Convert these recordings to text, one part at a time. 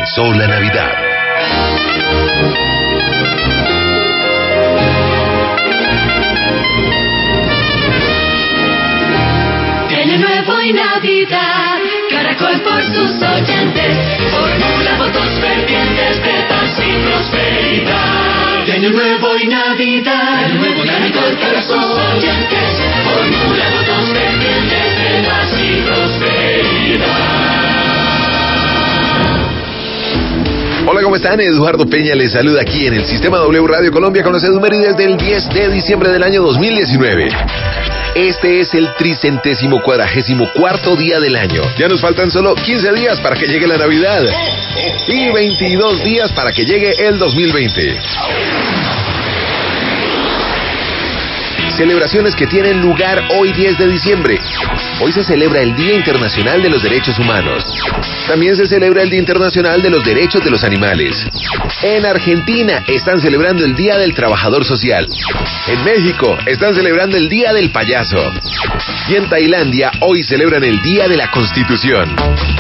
comenzó la Navidad. Año Nuevo y Navidad, Caracol por sus oyentes, formula votos fervientes de paz y prosperidad. De Año Nuevo y Navidad, Año Nuevo y Caracol por sus oyentes, formula votos fervientes de paz y prosperidad. Hola, ¿cómo están? Eduardo Peña les saluda aquí en el Sistema W Radio Colombia con los efemérides del 10 de diciembre del año 2019. Este es el 344º día del año. Ya nos faltan solo 15 días para que llegue la Navidad y 22 días para que llegue el 2020. Celebraciones que tienen lugar hoy 10 de diciembre. Hoy se celebra el Día Internacional de los Derechos Humanos. También se celebra el Día Internacional de los Derechos de los Animales. En Argentina están celebrando el Día del Trabajador Social. En México están celebrando el Día del Payaso. Y en Tailandia hoy celebran el Día de la Constitución.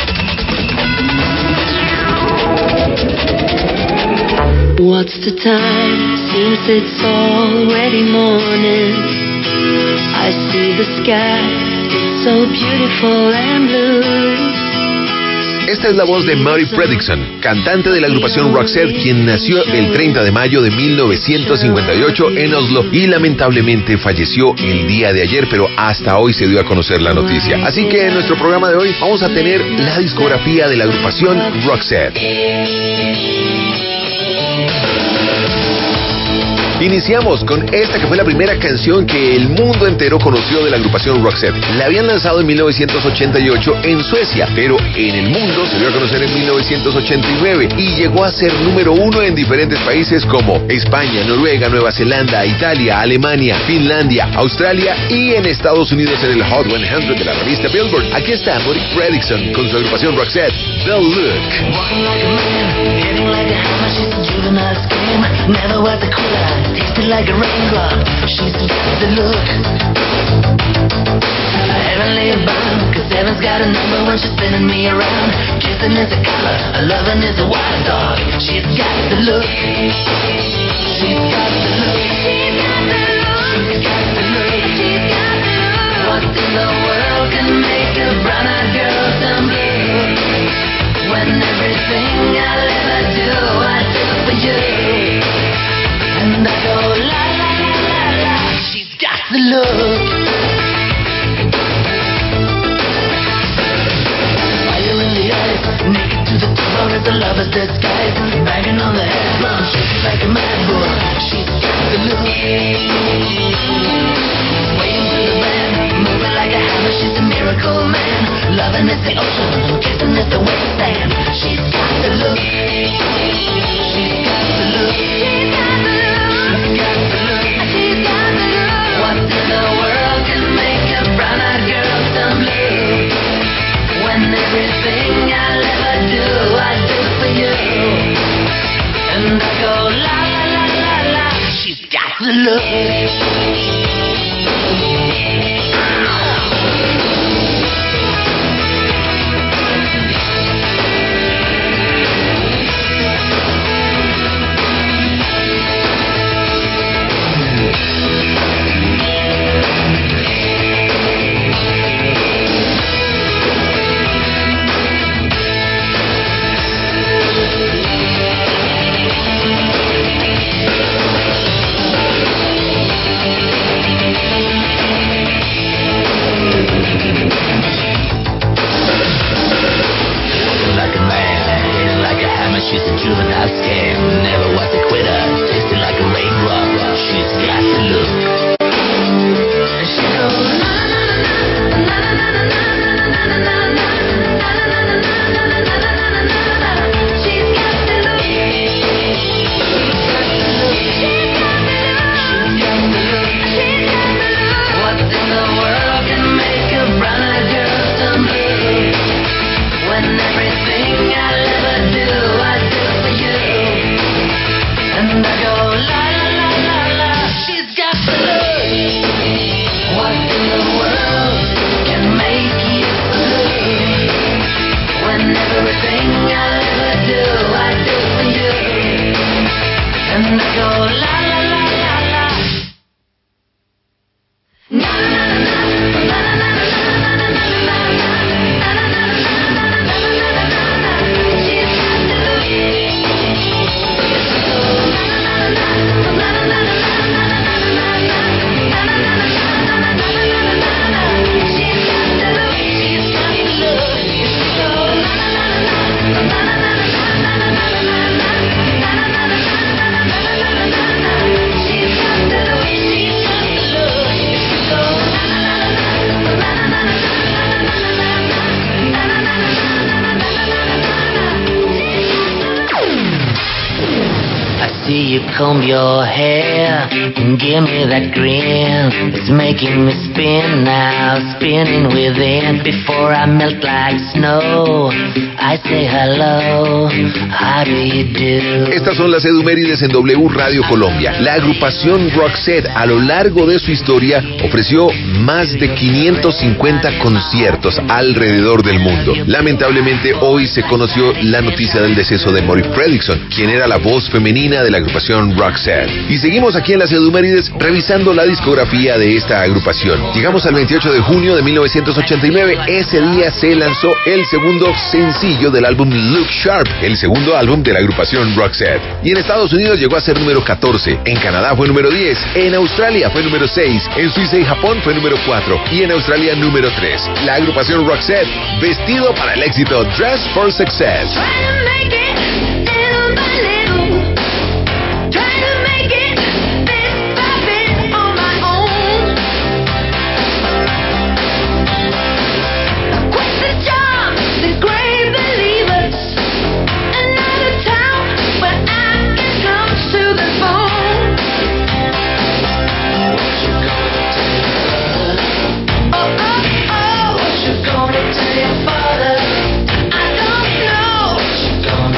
What's the time? Seems it's already morning. I see the sky, it's so beautiful and blue. Esta es la voz de Maury Fredriksson, cantante de la agrupación Roxette, quien nació el 30 de mayo de 1958 en Oslo y lamentablemente falleció el día de ayer, pero hasta hoy se dio a conocer la noticia. Así que en nuestro programa de hoy vamos a tener la discografía de la agrupación Roxette. Iniciamos con esta que fue la primera canción que el mundo entero conoció de la agrupación Roxette. La habían lanzado en 1988 en Suecia, pero en el mundo se dio a conocer en 1989 y llegó a ser número 1 en diferentes países como España, Noruega, Nueva Zelanda, Italia, Alemania, Finlandia, Australia y en Estados Unidos en el Hot 100 de la revista Billboard. Aquí está Maury Fredriksson con su agrupación Roxette, The Look. Tasted like a raindrop, she's got the look. Heavenly bound, cause heaven's got a number when she's spinning me around. Kissing is a color, a loving is a wild dog. She's got the look. She's got the look. She's got the look. She's got the look. She's got the look. What in the world can make a brown-eyed girl turn blue? When everything I'll ever do, I do for you. And I go la la la la la. She's got the look. Fire in the eyes, naked to the core as a lover's disguise. Banging on the head drum, shaking like a mad bull. She's got the look. Swaying to the band, moving like a hammer. She's a miracle man. Loving is the ocean, kissing is the wasteland. She's got the look. She's got the look. She's got the look. What in the world can make a brown-eyed girl turn blue? When everything I'll ever do, I do for you. And I go la la la la la. She's got the look. you comb your hair and give me that grin. It's making me spin now, spinning within. Before I melt like snow, I say hello, how do you do? Estas son las Edumérides en W Radio Colombia. La agrupación Roxette a lo largo de su historia ofreció más de 550 conciertos alrededor del mundo. Lamentablemente hoy se conoció la noticia del deceso de Maury Fredriksson, quien era la voz femenina de la agrupación Roxette. Y seguimos aquí en las Edumérides revisando la discografía de esta agrupación. Llegamos al 28 de junio de 1989. Ese día se lanzó el segundo sencillo del álbum Look Sharp, el segundo álbum de la agrupación Roxette. Y en Estados Unidos llegó a ser número 14, en Canadá fue número 10, en Australia fue número 6, en Suiza y Japón fue número 4 y en Australia número 3. La agrupación Roxette, vestido para el éxito, Dress for Success. Gonna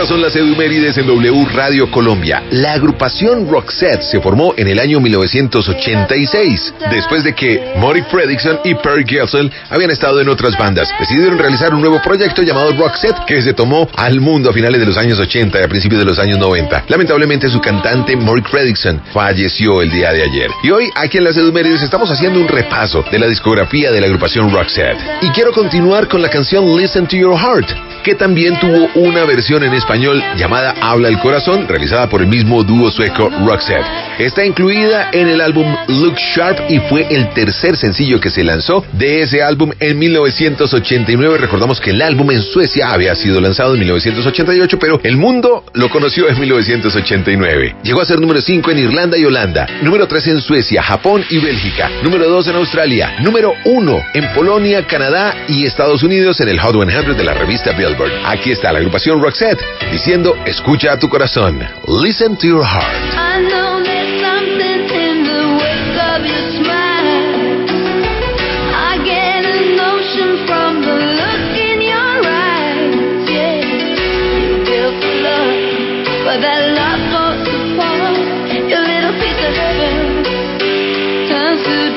son las Edumérides en W Radio Colombia. La agrupación Roxette se formó en el año 1986, después de que Maury Fredriksson y Perry Gilson habían estado en otras bandas. Decidieron realizar un nuevo proyecto llamado Roxette, que se tomó al mundo a finales de los años 80 y a principios de los años 90. Lamentablemente, su cantante Maury Fredriksson falleció el día de ayer. Y hoy, aquí en las Edumérides, estamos haciendo un repaso de la discografía de la agrupación Roxette. Y quiero continuar con la canción Listen to Your Heart, que también tuvo una versión en español llamada Habla el Corazón, realizada por el mismo dúo sueco Roxette. Está incluida en el álbum Look Sharp y fue el tercer sencillo que se lanzó de ese álbum en 1989. Recordamos que el álbum en Suecia había sido lanzado en 1988, pero el mundo lo conoció en 1989. Llegó a ser número 5 en Irlanda y Holanda, número 3 en Suecia, Japón y Bélgica, número 2 en Australia, número 1 en Polonia, Canadá y Estados Unidos en el Hot 100 de la revista Billboard. Aquí está la agrupación Roxette diciendo: escucha a tu corazón. Listen to your heart. I know there's something in the wake of your smile. I get a notion from the look in your eyes. Yeah, you built for love, but that love falls apart. Your little piece of heaven turns to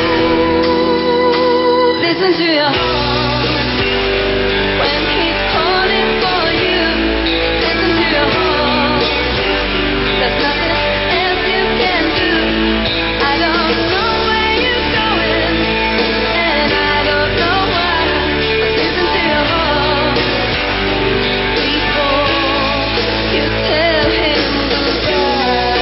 doom. Listen to your heart when he's calling for you. Listen to your heart. There's nothing else you can do. I don't know where you're going, and I don't know why. But listen to your heart before you tell him goodbye.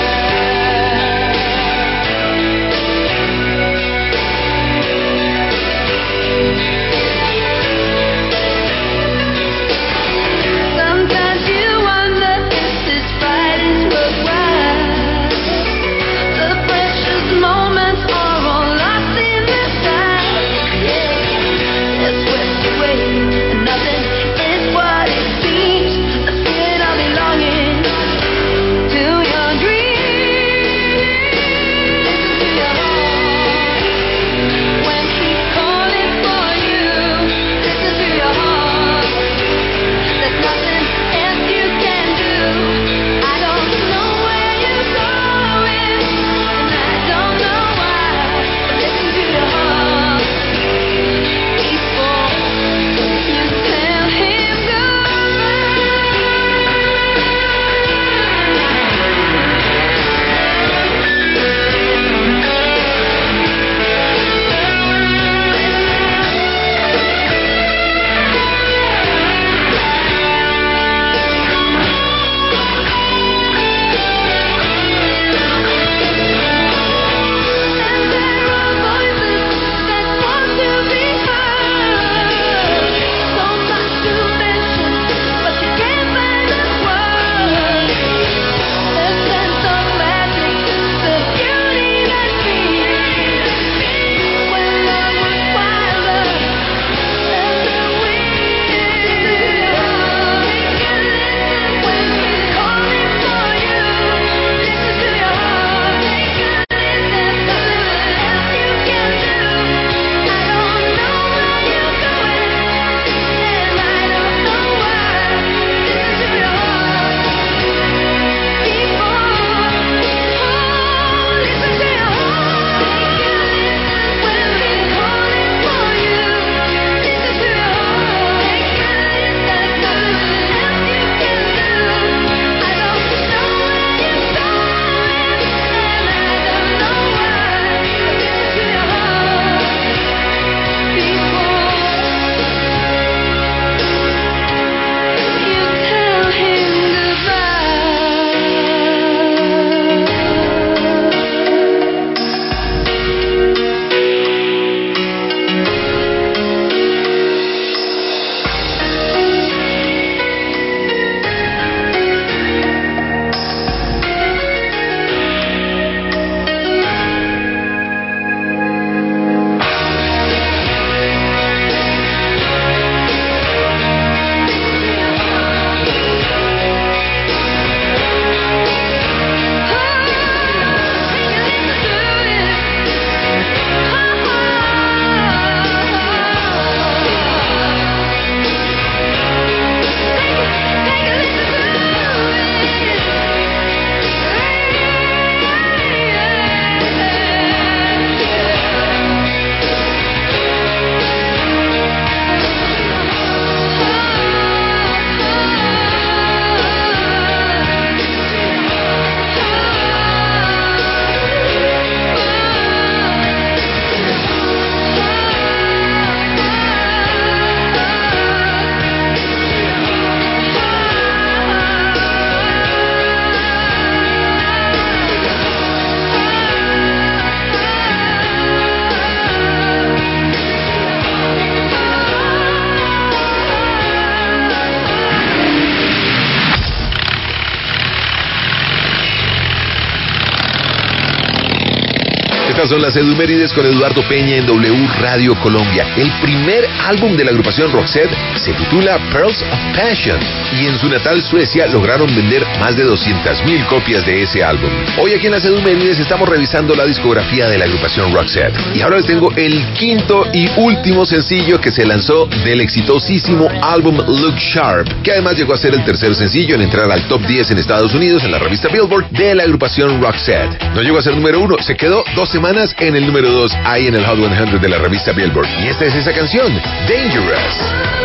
Estas son las Edumérides con Eduardo Peña en W Radio Colombia. El primer álbum de la agrupación Roxette se titula Pearls of Passion y en su natal Suecia lograron vender más de 200,000 copias de ese álbum. Hoy aquí en las Edumérides estamos revisando la discografía de la agrupación Roxette y ahora les tengo el quinto y último sencillo que se lanzó del exitosísimo álbum Look Sharp, que además llegó a ser el tercer sencillo en entrar al top 10 en Estados Unidos en la revista Billboard de la agrupación Roxette. No llegó a ser número 1, se quedó 2 semanas en el número 2 ahí en el Hot 100 de la revista Billboard. Y esta es esa canción, Dangerous.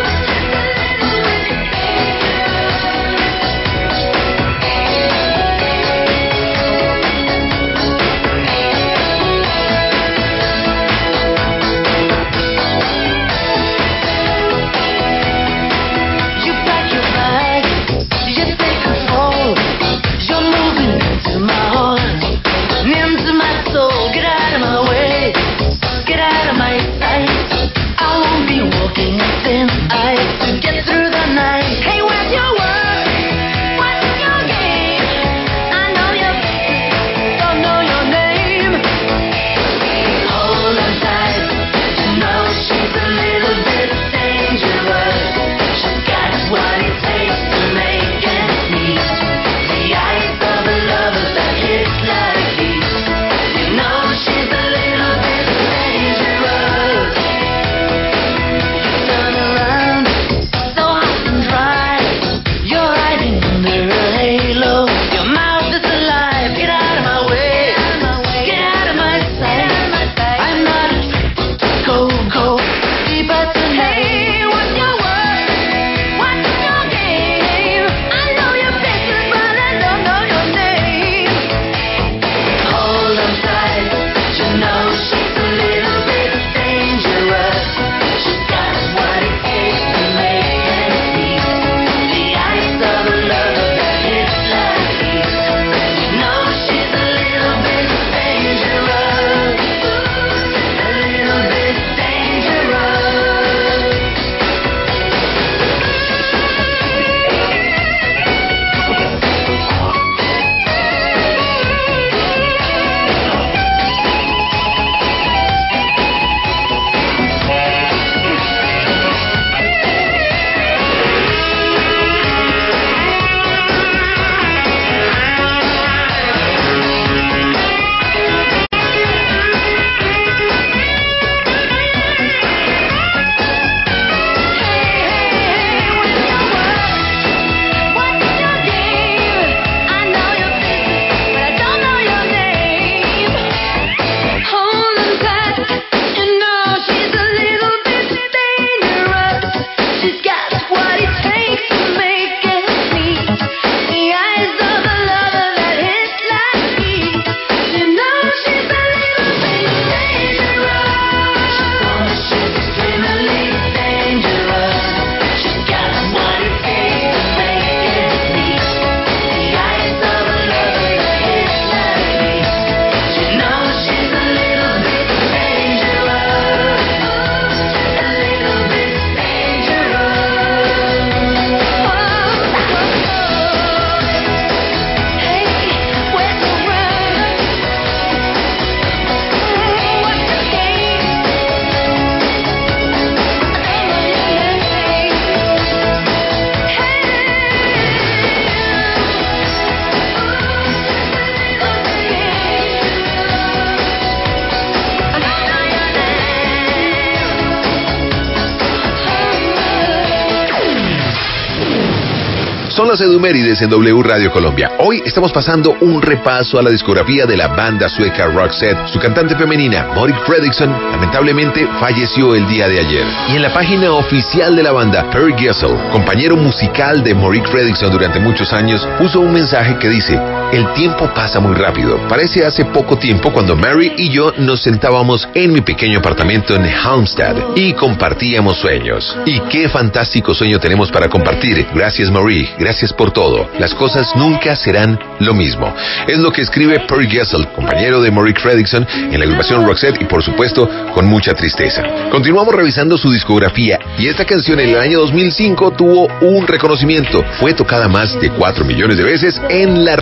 Son las Edumérides en W Radio Colombia. Hoy estamos pasando un repaso a la discografía de la banda sueca Roxette. Su cantante femenina, Maury Fredriksson, lamentablemente falleció el día de ayer. Y en la página oficial de la banda, Per Gessle, compañero musical de Maury Fredriksson durante muchos años, puso un mensaje que dice: el tiempo pasa muy rápido. Parece hace poco tiempo cuando Mary y yo nos sentábamos en mi pequeño apartamento en Halmstad y compartíamos sueños. Y qué fantástico sueño tenemos para compartir. Gracias, Maury. Gracias por todo. Las cosas nunca serán lo mismo. Es lo que escribe Per Gessle, compañero de Maury Fredriksson en la agrupación Roxette, y por supuesto con mucha tristeza. Continuamos revisando su discografía y esta canción en el año 2005 tuvo un reconocimiento. Fue tocada más de 4 millones de veces en la radio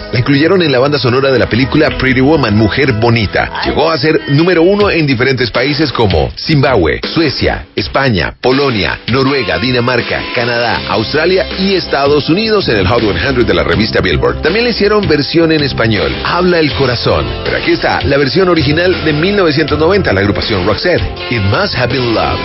La incluyeron en la banda sonora de la película Pretty Woman, Mujer Bonita. Llegó a ser número 1 en diferentes países como Zimbabue, Suecia, España, Polonia, Noruega, Dinamarca, Canadá, Australia y Estados Unidos en el Hot 100 de la revista Billboard. También le hicieron versión en español, Habla el Corazón. Pero aquí está la versión original de 1990, la agrupación Roxette, It Must Have Been Love.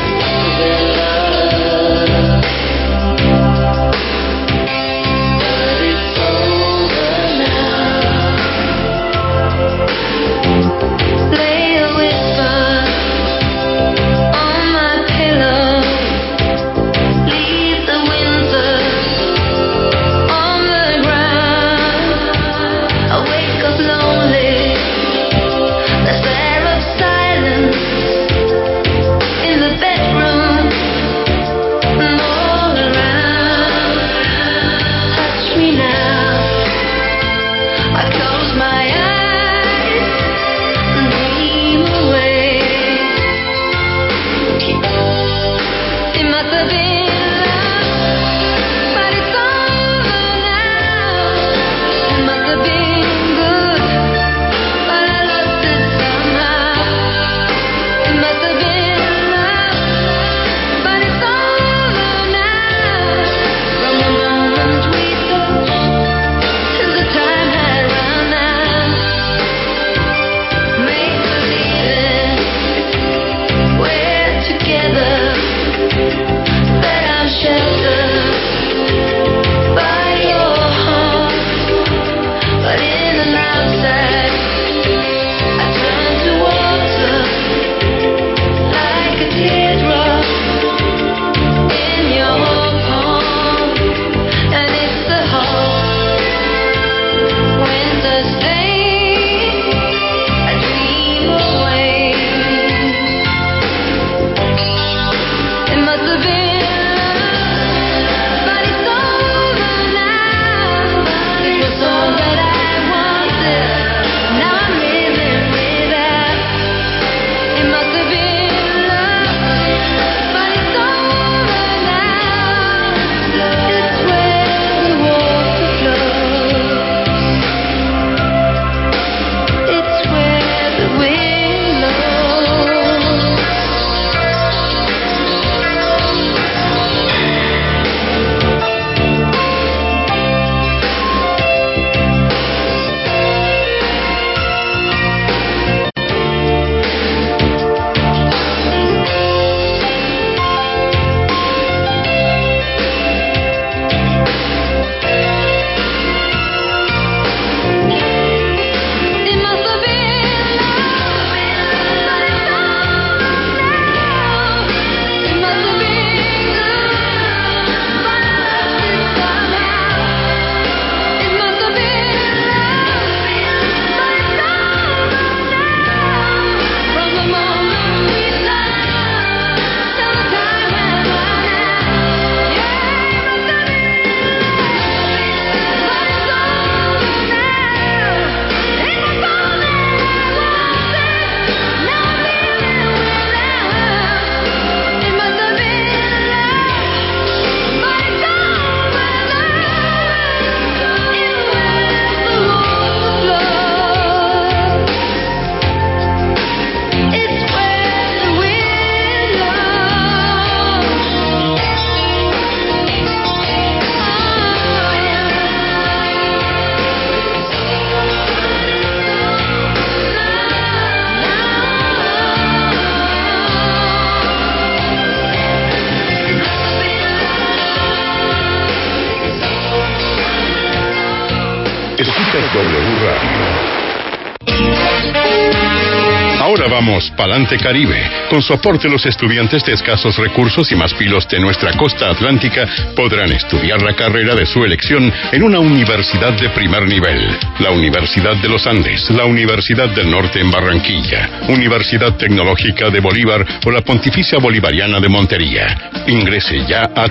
Ahora vamos pa'lante Caribe. Con su aporte, los estudiantes de escasos recursos y más pilos de nuestra costa atlántica podrán estudiar la carrera de su elección en una universidad de primer nivel. La Universidad de los Andes, la Universidad del Norte en Barranquilla, Universidad Tecnológica de Bolívar o la Pontificia Bolivariana de Montería. Ingrese ya a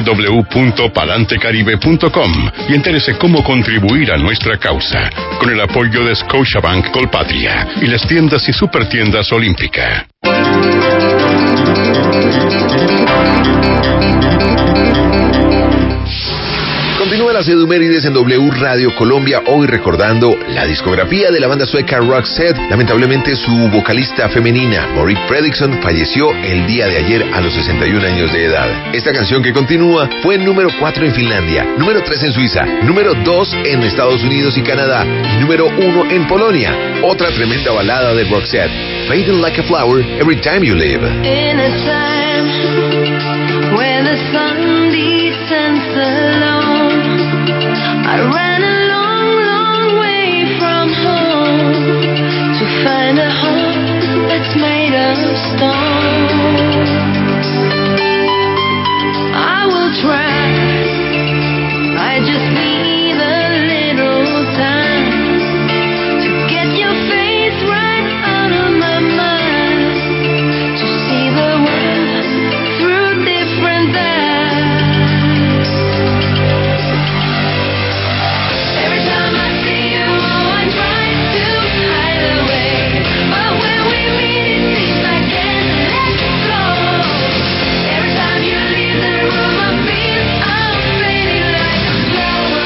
www.palantecaribe.com y entérese cómo contribuir a nuestra causa, con el apoyo de Scotiabank Colpatria y las tiendas y supertiendas Olímpica. Continúa la Temas de Dumérides en W Radio Colombia, hoy recordando la discografía de la banda sueca Roxette. Lamentablemente su vocalista femenina, Marit Fredriksson, falleció el día de ayer a los 61 años de edad. Esta canción que continúa fue número 4 en Finlandia, número 3 en Suiza, número 2 en Estados Unidos y Canadá y número 1 en Polonia. Otra tremenda balada de Roxette, Fading Like a Flower, Every Time You Leave. In a time when the sun descends alone, I ran a long, long way from home to find a home that's made of stone. I will try, I just need a little time to get your face right out of my mind, to see the world through different eyes. Every time I see you, I try to hide away, but when we meet, it seems I can't let go. Every time you leave the room, I feel I'm fading like a flower.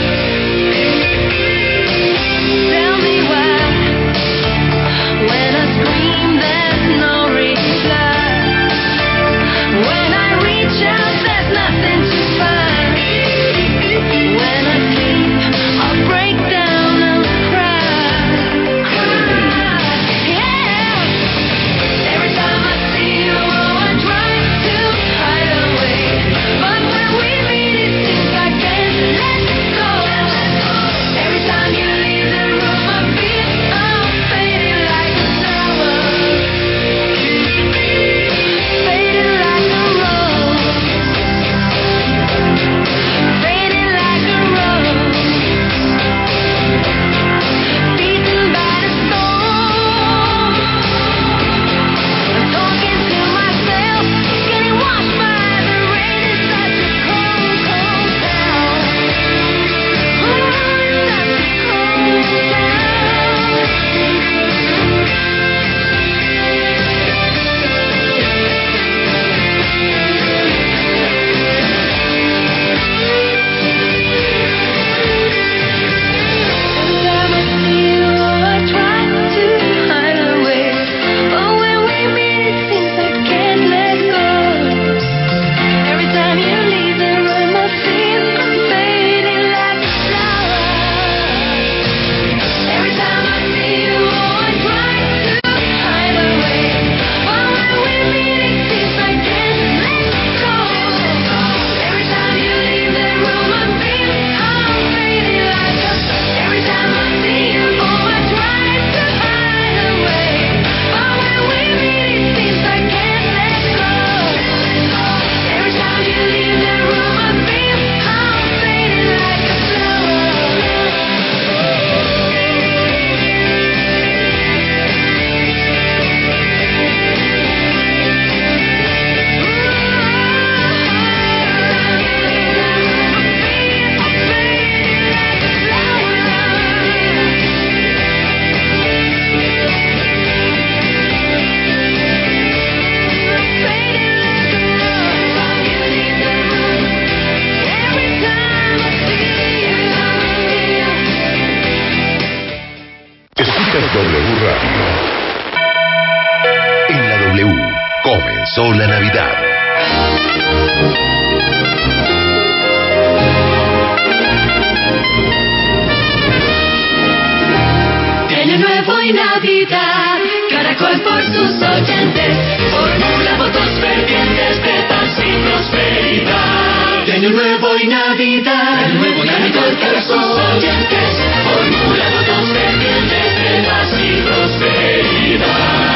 Tell me why, when I scream, there's no reply. When I reach out, there's nothing to find. When I sleep, I'll break down and cry. Yeah. Every time I see you, I try to hide away, but when we meet, it seems I can't let go. Every time you leave the room, I feel I'm fading like a flower, fading like a rose, fading like a rose, beaten by the storm. I'm talking to myself, getting washed by the rain. It's such a cold, cold town. Oh, it's such a cold town. Every time I see you, I try to hide away, but when we meet, it seems I can't let go. Every time you leave the room, I feel I'm fading like a flower. Every time I see you, I try to hide away, but when we meet, it seems I can't let go. Every time you leave the room, I feel I'm fading like a. Every time I see you, I try to hide away, but when we meet, it seems I can't let go. Every time you leave the room, I feel I'm fading like a flower. Escuchas W Radio. En la W comenzó la Navidad. Año Nuevo y Navidad, Caracol por sus oyentes, formula votos fervientes de paz y prosperidad. De Año Nuevo y Navidad, Caracol por sus oyentes, formula votos fervientes de paz y prosperidad.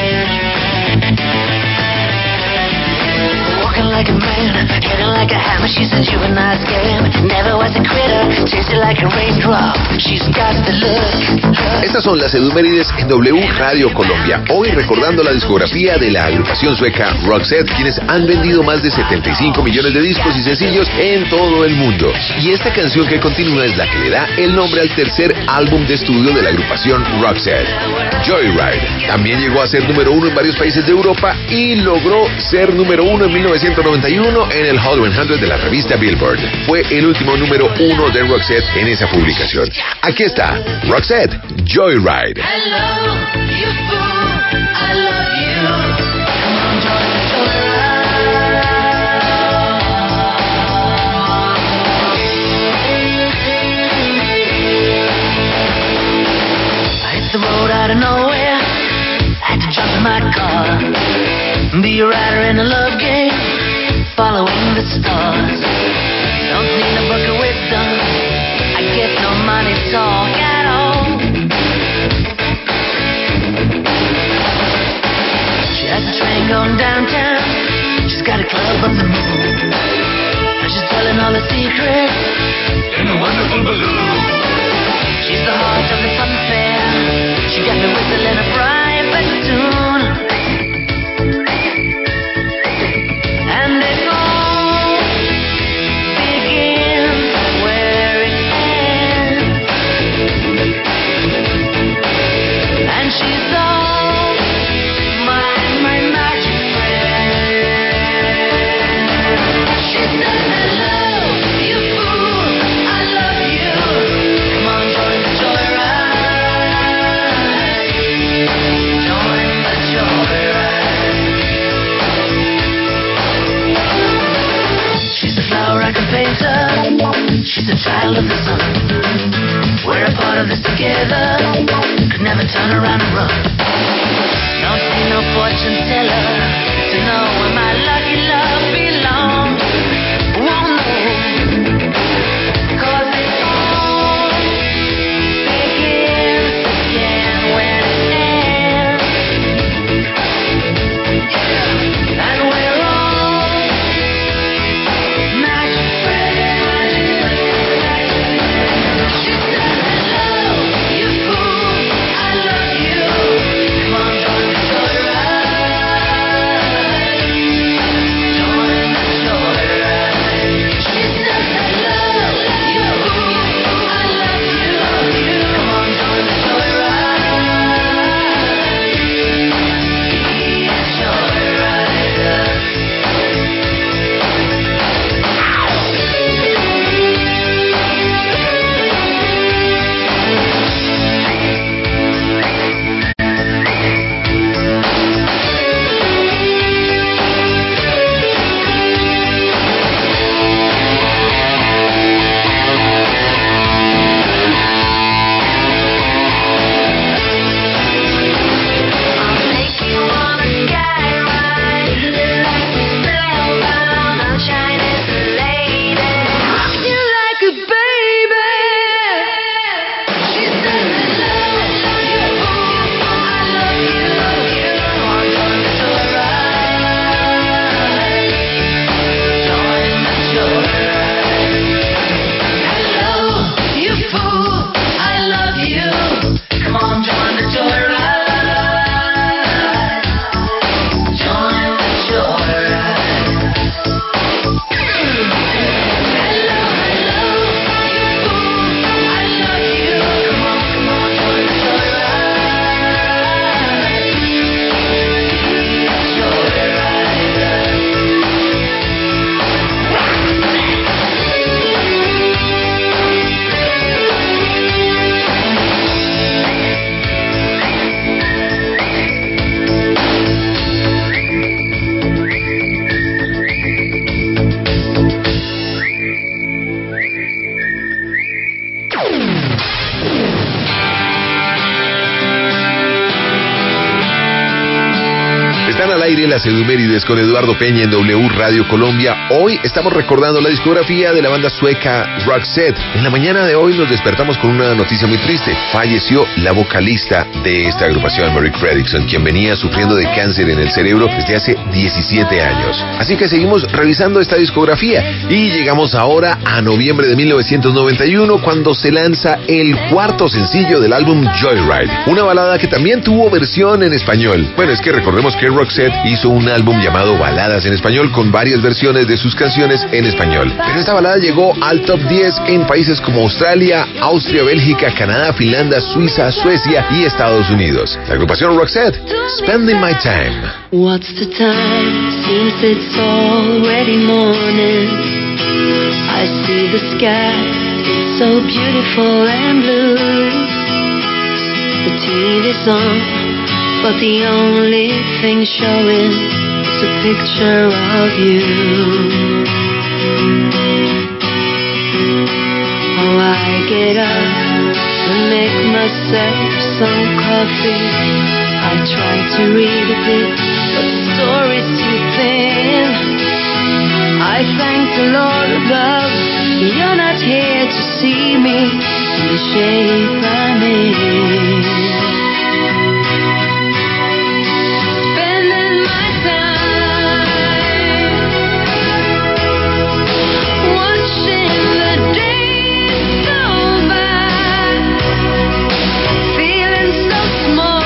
Walking like a man, hitting like a hammer, She's a juvenile scam, never was a critter, tasted like a raindrop. She's got the look. Estas son las edumérides en W Radio Colombia. Hoy recordando la discografía de la agrupación sueca Roxette, quienes han vendido más de 75 millones de discos y sencillos en todo el mundo. Y esta canción que continúa es la que le da el nombre al tercer álbum de estudio de la agrupación Roxette, Joyride. También llegó a ser número 1 en varios países de Europa y logró ser número 1 en 1991 en el Hot 100 de la revista Billboard. Fue el último número 1 de Roxette en esa publicación. Aquí está, Roxette, Joyride. Hello, you fool, I love you. Come on, join the joyride. I hit the road out of nowhere, had to jump in my car, be a rider in a love game, following the stars. Don't need a book of wisdom, I get no money talk at all. She has a train going downtown, she's got a club on the moon, and she's telling all the secrets in a wonderful balloon. She's the heart of the fun fair, she got me whistling a private tune. And it all begins where it ends, and she's all my magic friend. She said, hello, you fool, I love you. Come on, join the joyride. Join the joyride. She's a flower I can paint her. She's a child of the sun. We're a part of this together. Could never turn around and run. Don't need no fortune teller to know where my lucky love belongs. Won't know, 'cause it all begins again when it ends. And we're all magic friends. She said, hello, you fool, I love you. Come on, join the joyride. Join the joyride. She said, hello, you fool, I love you. Come on, join the joyride. Be a joyrider. I'll take you on a sky ride, like a spellbound, sunshine is the lady. Rock you like a baby. She said, hello, you fool, I love you. Come on, join the joyride. Join the joyride. Hello, you fool, I love you. Come on, join the joyride. Join the joyride. Hello, hello, you fool, I love you. Come on, join the joyride. Be a joyrider. Están al aire las edumérides con Eduardo Peña en W Radio Colombia. Hoy estamos recordando la discografía de la banda sueca Roxette. En la mañana de hoy nos despertamos con una noticia muy triste. Falleció la vocalista de esta agrupación, Mary Fredriksson, quien venía sufriendo de cáncer en el cerebro desde hace 17 años. Así que seguimos revisando esta discografía y llegamos ahora a noviembre de 1991, cuando se lanza el cuarto sencillo del álbum Joyride, una balada que también tuvo versión en español. Bueno, es que recordemos que Roxette hizo un álbum llamado Baladas en Español con varias versiones de sus canciones en español. Pero esta balada llegó al top 10 en países como Australia, Austria, Bélgica, Canadá, Finlandia, Suiza, Suecia y Estados Unidos. La agrupación Roxette, Spending My Time. What's the time? Seems it's already morning. I see the sky, it's so beautiful and blue. The TV's on, but the only thing showing is a picture of you. Oh, I get up and make myself some coffee. I try to read a bit, but the story's too thin. I thank the Lord above, you're not here to see me in the shape I'm in. Spending my time watching the days go by, feeling so small.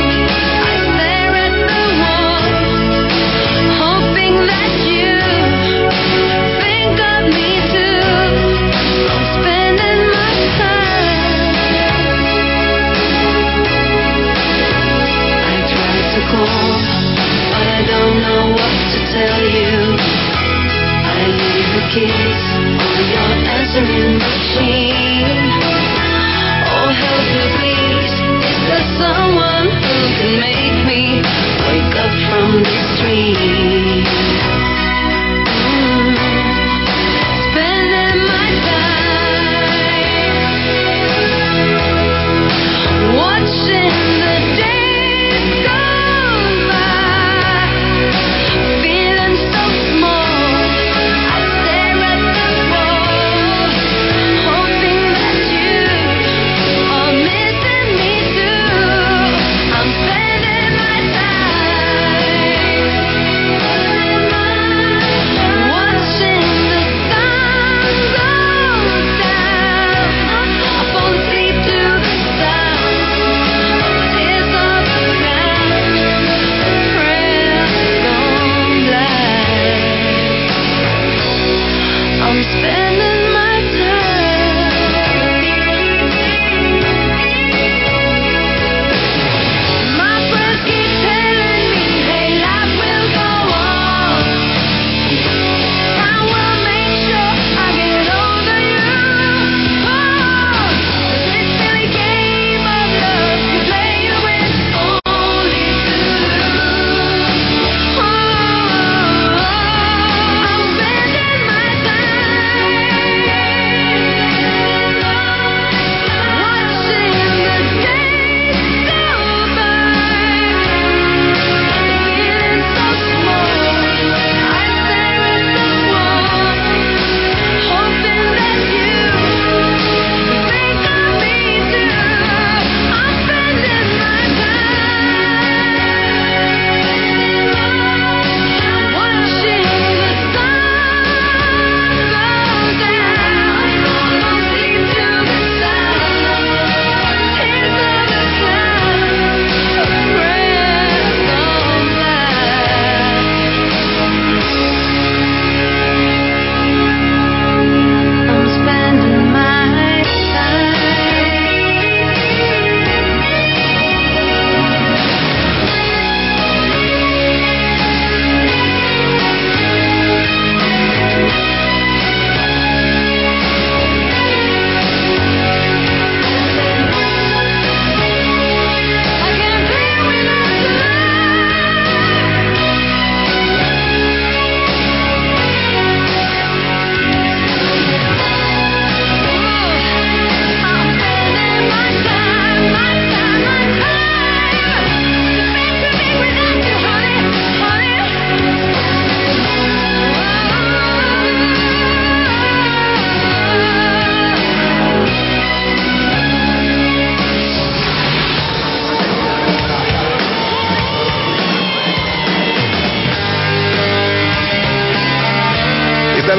Keys on your answering machine. Oh, help me please. Is there someone who can make me wake up from this dream? Spending my time watching the days go by, feeling so small. I stare at the wall.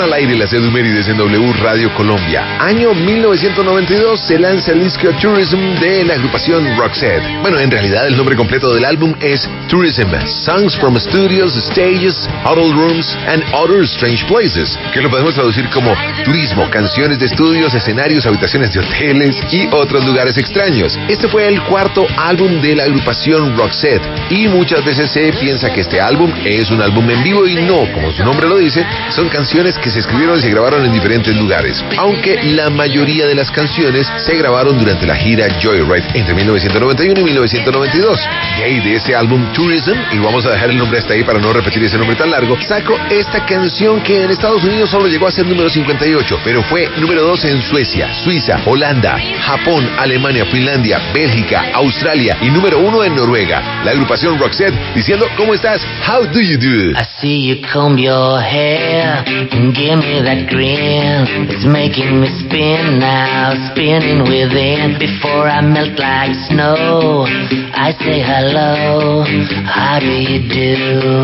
al aire las Edumérides en W Radio Colombia. Año 1992 se lanza el disco Tourism de la agrupación Roxette. Bueno, en realidad el nombre completo del álbum es Tourism, Songs from Studios, Stages, Hotel Rooms and Other Strange Places, que lo podemos traducir como turismo, canciones de estudios, escenarios, habitaciones de hoteles y otros lugares extraños. Este fue el cuarto álbum de la agrupación Roxette y muchas veces se piensa que este álbum es un álbum en vivo y no, como su nombre lo dice, son canciones que se escribieron y se grabaron en diferentes lugares, aunque la mayoría de las canciones se grabaron durante la gira Joyride entre 1991 y 1992. De ahí, de ese álbum Tourism, y vamos a dejar el nombre hasta ahí para no repetir ese nombre tan largo, saco esta canción que en Estados Unidos solo llegó a ser número 58, pero fue número 2 en Suecia, Suiza, Holanda, Japón, Alemania, Finlandia, Bélgica, Australia y número 1 en Noruega. La agrupación Roxette diciendo, ¿cómo estás? How do you do? I see you comb your hair and give me that grin. It's making me spin now, spinning within. Before I melt like snow, I say hello, how do you do?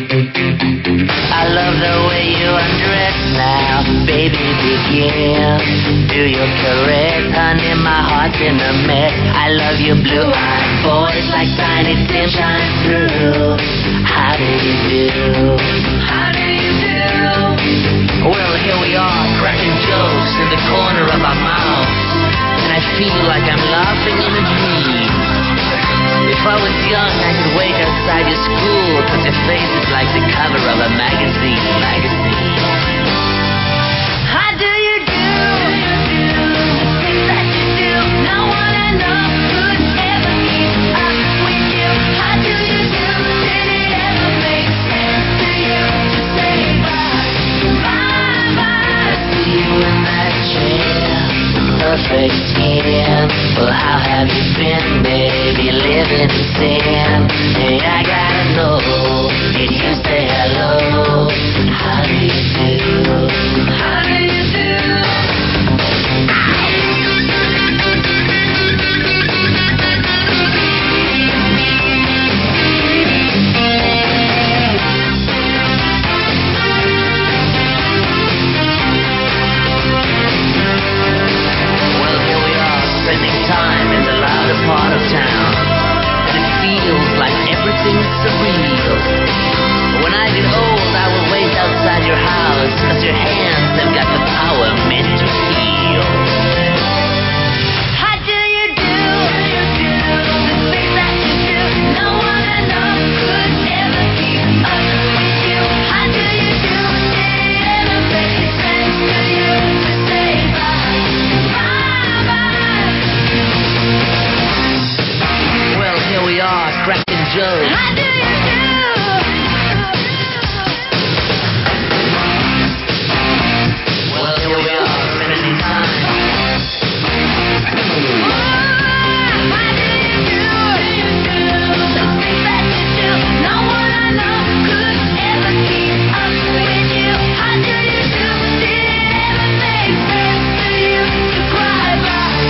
I love the way you undress now, baby begin. Do your caress, honey, my heart's in a mess. I love your blue-eyed voice like Tiny Tim shines through. How do you do? How do you do? Well, here we are, cracking jokes in the corner of our mouth, and I feel like I'm laughing in a dream. If I was young, I could wait outside your school, 'cause your face is like the cover of a magazine. How do you do? The things that you do, no one I know could ever keep up with you. How do you do? Did it ever make sense to you to say bye? See you in that chair, perfect skin. Well, how have you been, baby? Living in sin. Hey, I gotta know, did you say hello? How do you do? How do you do? Well, here we are, spending time in the louder part of town, and it feels like everything's surreal. When I get old, I will wait outside your house, 'cause your hands have got the power meant to heal. How do you do? The things that you do, no one I know could ever keep up with you. How do you do? Did it ever make sense to you to say bye? Well, here we are, cracking jokes. How do you do? Well, here we are, spending time. How do you do? The things that you do, no one I know could ever keep up with you. How do you do? Did it ever make sense to you to cry bye?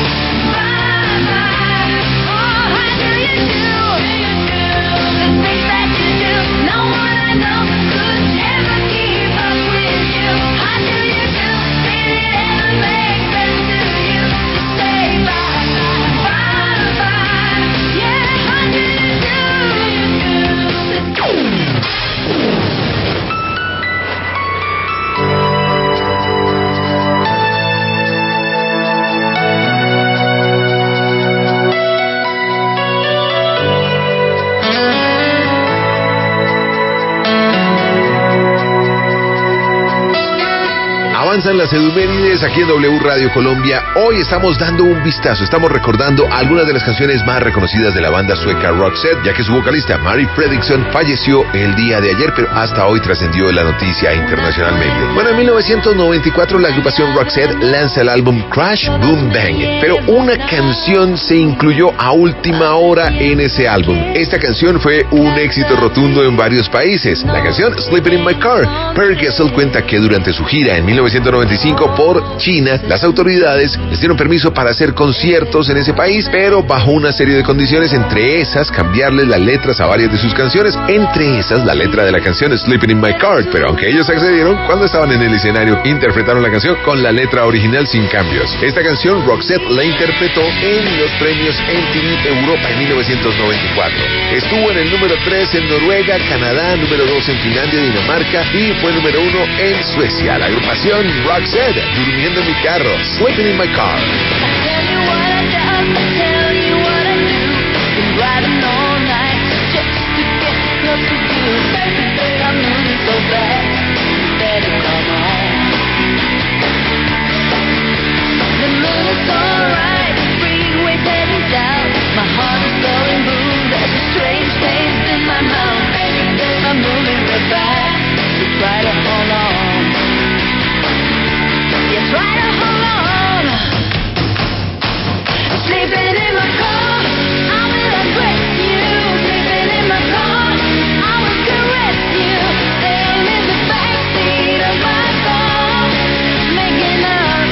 Oh, how do you do? The things that you do, no one I know could ever keep up with you. How do you do? Did it ever make sense to you to say bye? Yeah, how do you do? Avanzan las Edumérides aquí en W Radio Colombia. Hoy estamos dando un vistazo, estamos recordando algunas de las canciones más reconocidas de la banda sueca Roxette, ya que su vocalista Mari Fredriksson falleció el día de ayer, pero hasta hoy trascendió la noticia internacionalmente. Bueno, en 1994 la agrupación Roxette lanza el álbum Crash Boom Bang, pero una canción se incluyó a última hora en ese álbum. Esta canción fue un éxito rotundo en varios países. La canción Sleeping in My Car. Per Gessle cuenta que durante su gira en 1994 1995 por China, las autoridades les dieron permiso para hacer conciertos en ese país, pero bajo una serie de condiciones, entre esas cambiarles las letras a varias de sus canciones, entre esas la letra de la canción Sleeping in My Car, pero aunque ellos accedieron, cuando estaban en el escenario interpretaron la canción con la letra original sin cambios. Esta canción Roxette la interpretó en los premios MTV Europa en 1994. Estuvo en el número 3 en Noruega, Canadá, número 2 en Finlandia, Dinamarca y fue número 1 en Suecia. La agrupación Roxette, Durmiendo en mi carro, Sleeping in My Car. My heart is going boom. There's a strange taste in my mouth. I'm moving real fast. So try to hold on. Yeah, try to hold on. Sleeping in my car, I will embrace you. Sleeping in my car, I will caress you. Laying in the backseat of my car, making up.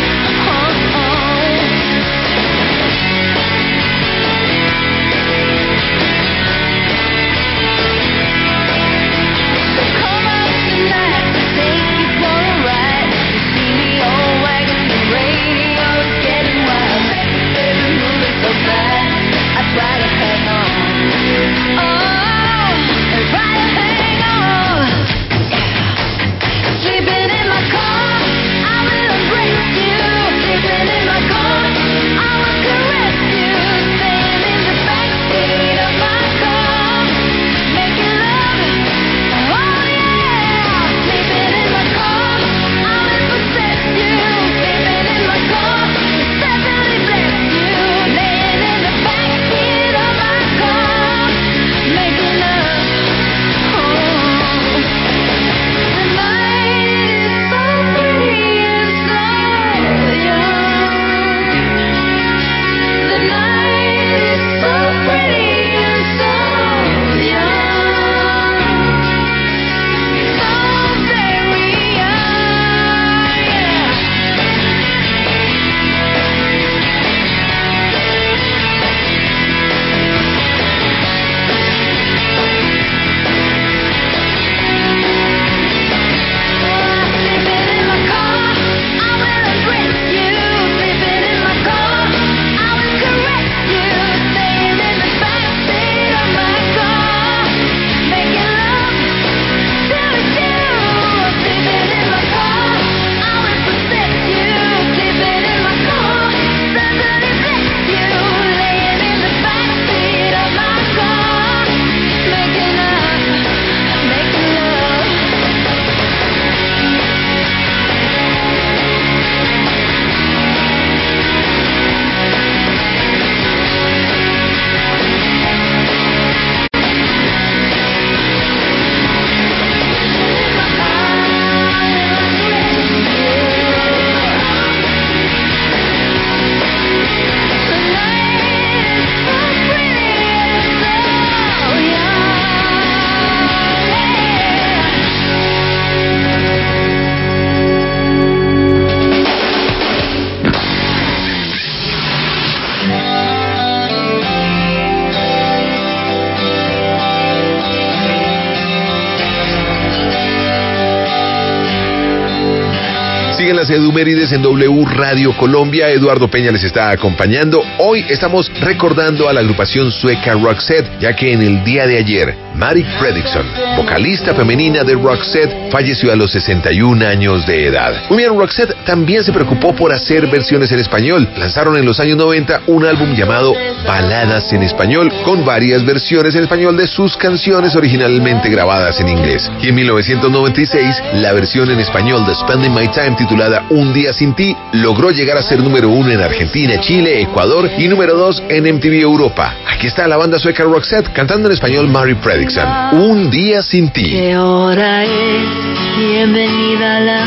Siguen las Edumérides en W Radio Colombia. Eduardo Peña les está acompañando. Hoy estamos recordando a la agrupación sueca Roxette, ya que en el día de ayer, Mari Fredriksson, vocalista femenina de Roxette, falleció a los 61 años de edad. Muy bien, Roxette también se preocupó por hacer versiones en español. Lanzaron en los años 90 un álbum llamado Baladas en Español, con varias versiones en español de sus canciones originalmente grabadas en inglés. Y en 1996, la versión en español de Spending My Time, titulada Un Día Sin Ti, logró llegar a ser número 1 en Argentina, Chile, Ecuador y número 2 en MTV Europa. Aquí está la banda sueca Roxette cantando en español Mari Fredriksson, Un Día Sin Ti. ¿Qué hora es? Bienvenida a la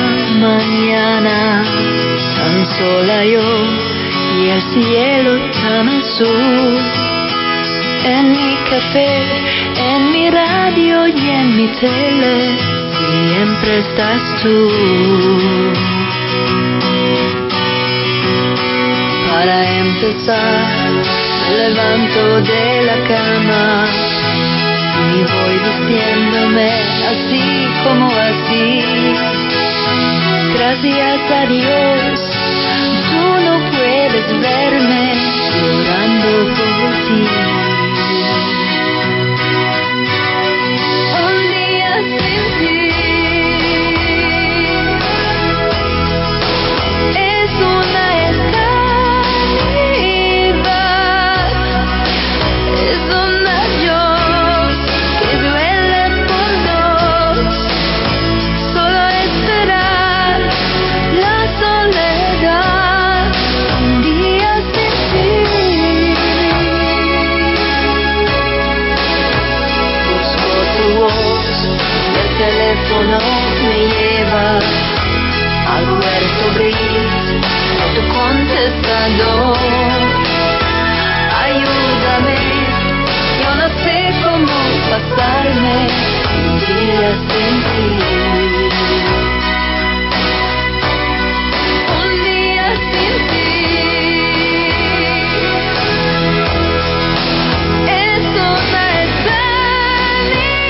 mañana, tan sola yo y el cielo tan azul. En mi café, en mi radio y en mi tele, siempre estás tú. Para empezar, me levanto de la cama y voy vistiéndome así como así. Gracias a Dios, tú no puedes verme llorando por ti. Un día sin ti es una eternidad, es un adiós que duele por dos. Solo esperar la soledad, un día sin ti. Busco tu voz, el teléfono me lleva al huerto gris de tu contestador. Ayúdame, yo no sé cómo pasarme un día sin ti. Un día sin ti es una eternidad,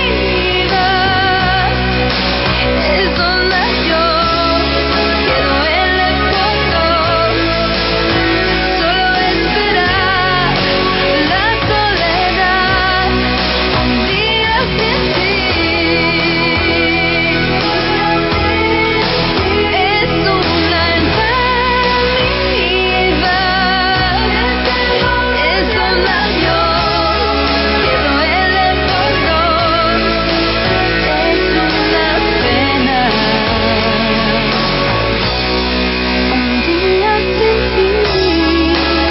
es un adiós que duele por dos. Solo esperar la soledad, un día sin ti. Es una eternidad, es un adiós que duele por dos. Es una pena, un día sin ti.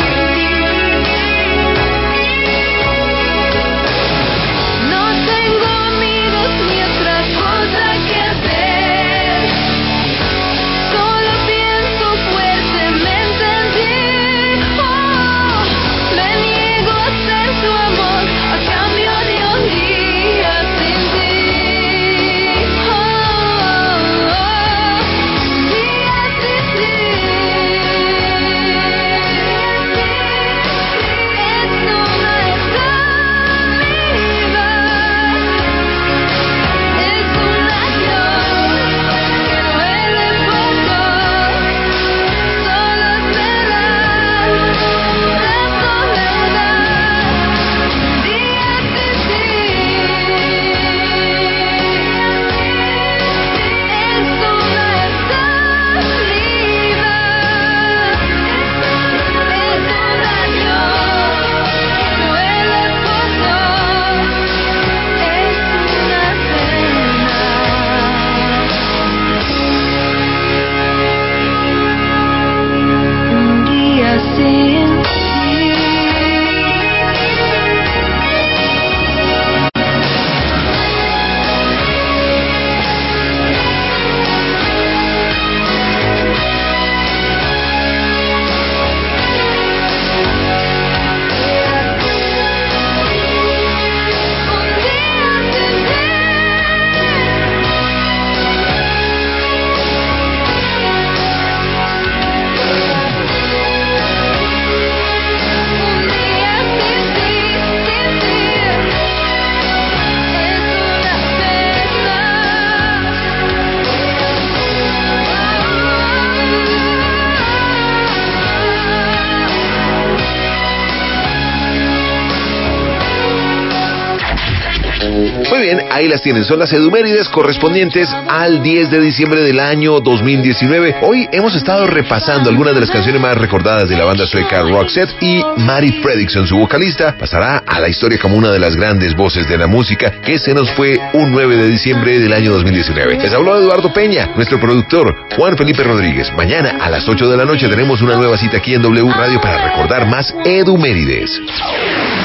No tengo amigos ni otra cosa que hacer. Solo pienso fuertemente en ti. Oh, me niego a ser tu amor a cambio de un día sin ti. Oh, un día sin ti. Es una eternidad, es un adiós que duele por dos. Solo esperar la soledad, un día sin ti. Es una eternidad, es un adiós que duele por dos. Es una pena, un día sin ti. Un día sin ti. Un día sin ti, sin ti. Es una Muy bien, ahí las tienen. Son las edumérides correspondientes al 10 de diciembre del año 2019. Hoy hemos estado repasando algunas de las canciones más recordadas de la banda sueca Roxette, y Mari Fredriksson, su vocalista, pasará a la historia como una de las grandes voces de la música que se nos fue un 9 de diciembre del año 2019. Les habló Eduardo Peña, nuestro productor Juan Felipe Rodríguez. Mañana a las 8 de la noche tenemos una nueva cita aquí en W Radio para recordar más edumérides.